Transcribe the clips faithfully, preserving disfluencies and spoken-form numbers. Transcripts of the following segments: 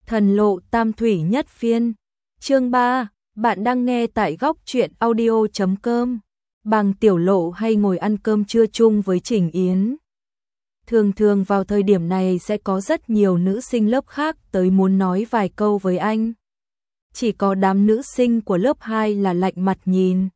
Thần lộ tam thủy nhất phiên. Chương ba, bạn đang nghe tại góc truyện audio chấm com. Bằng Tiểu Lộ hay ngồi ăn cơm trưa chung với Trình Yến. Thường thường vào thời điểm này sẽ có rất nhiều nữ sinh lớp khác tới muốn nói vài câu với anh. Chỉ có đám nữ sinh của lớp hai là lạnh mặt nhìn.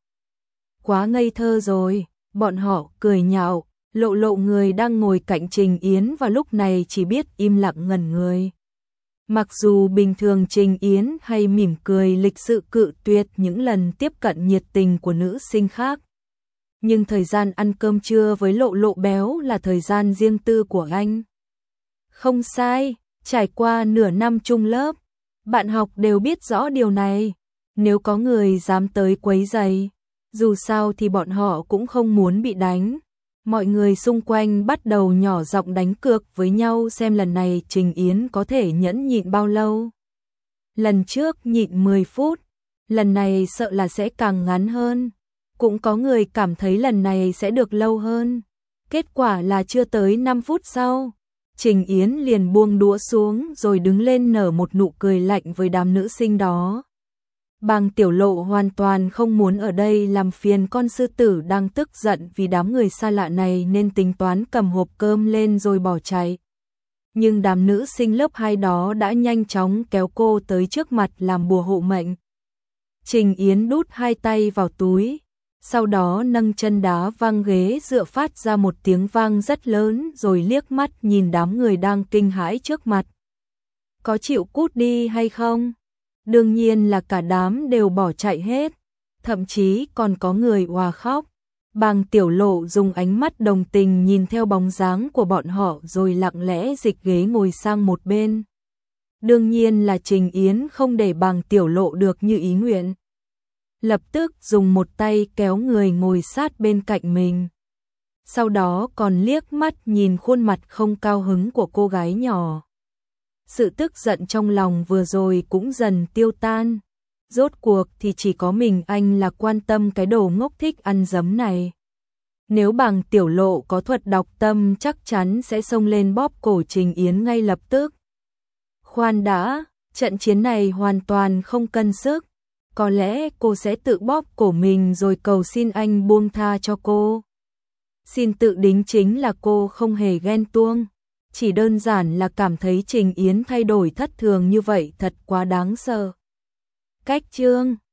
Quá ngây thơ rồi, bọn họ cười nhạo, Lộ Lộ người đang ngồi cạnh Trình Yến và lúc này chỉ biết im lặng ngẩn người. Mặc dù bình thường Trình Yến hay mỉm cười lịch sự cự tuyệt những lần tiếp cận nhiệt tình của nữ sinh khác. Nhưng thời gian ăn cơm trưa với Lộ Lộ béo là thời gian riêng tư của anh. Không sai, trải qua nửa năm chung lớp, bạn học đều biết rõ điều này. Nếu có người dám tới quấy rầy, dù sao thì bọn họ cũng không muốn bị đánh. Mọi người xung quanh bắt đầu nhỏ giọng đánh cược với nhau xem lần này Trình Yến có thể nhẫn nhịn bao lâu. Lần trước nhịn mười phút, lần này sợ là sẽ càng ngắn hơn. Cũng có người cảm thấy lần này sẽ được lâu hơn. Kết quả là chưa tới năm phút sau, Trình Yến liền buông đũa xuống rồi đứng lên nở một nụ cười lạnh với đám nữ sinh đó. Bàng Tiểu Lộ hoàn toàn không muốn ở đây làm phiền con sư tử đang tức giận vì đám người xa lạ này nên tính toán cầm hộp cơm lên rồi bỏ chạy. Nhưng đám nữ sinh lớp hai đó đã nhanh chóng kéo cô tới trước mặt làm bùa hộ mệnh. Trình Yến đút hai tay vào túi, sau đó nâng chân đá văng ghế dựa phát ra một tiếng vang rất lớn rồi liếc mắt nhìn đám người đang kinh hãi trước mặt. Có chịu cút đi hay không? Đương nhiên là cả đám đều bỏ chạy hết, thậm chí còn có người òa khóc. Bàng Tiểu Lộ dùng ánh mắt đồng tình nhìn theo bóng dáng của bọn họ rồi lặng lẽ dịch ghế ngồi sang một bên. Đương nhiên là Trình Yến không để Bàng Tiểu Lộ được như ý nguyện. Lập tức dùng một tay kéo người ngồi sát bên cạnh mình. Sau đó còn liếc mắt nhìn khuôn mặt không cao hứng của cô gái nhỏ. Sự tức giận trong lòng vừa rồi cũng dần tiêu tan. Rốt cuộc thì chỉ có mình anh là quan tâm cái đồ ngốc thích ăn giấm này. Nếu Bàng Tiểu Lộ có thuật đọc tâm chắc chắn sẽ xông lên bóp cổ Trình Yến ngay lập tức. Khoan đã, trận chiến này hoàn toàn không cân sức. Có lẽ cô sẽ tự bóp cổ mình rồi cầu xin anh buông tha cho cô. Xin tự đính chính là cô không hề ghen tuông. Chỉ đơn giản là cảm thấy Trình Yến thay đổi thất thường như vậy thật quá đáng sợ. Cách chương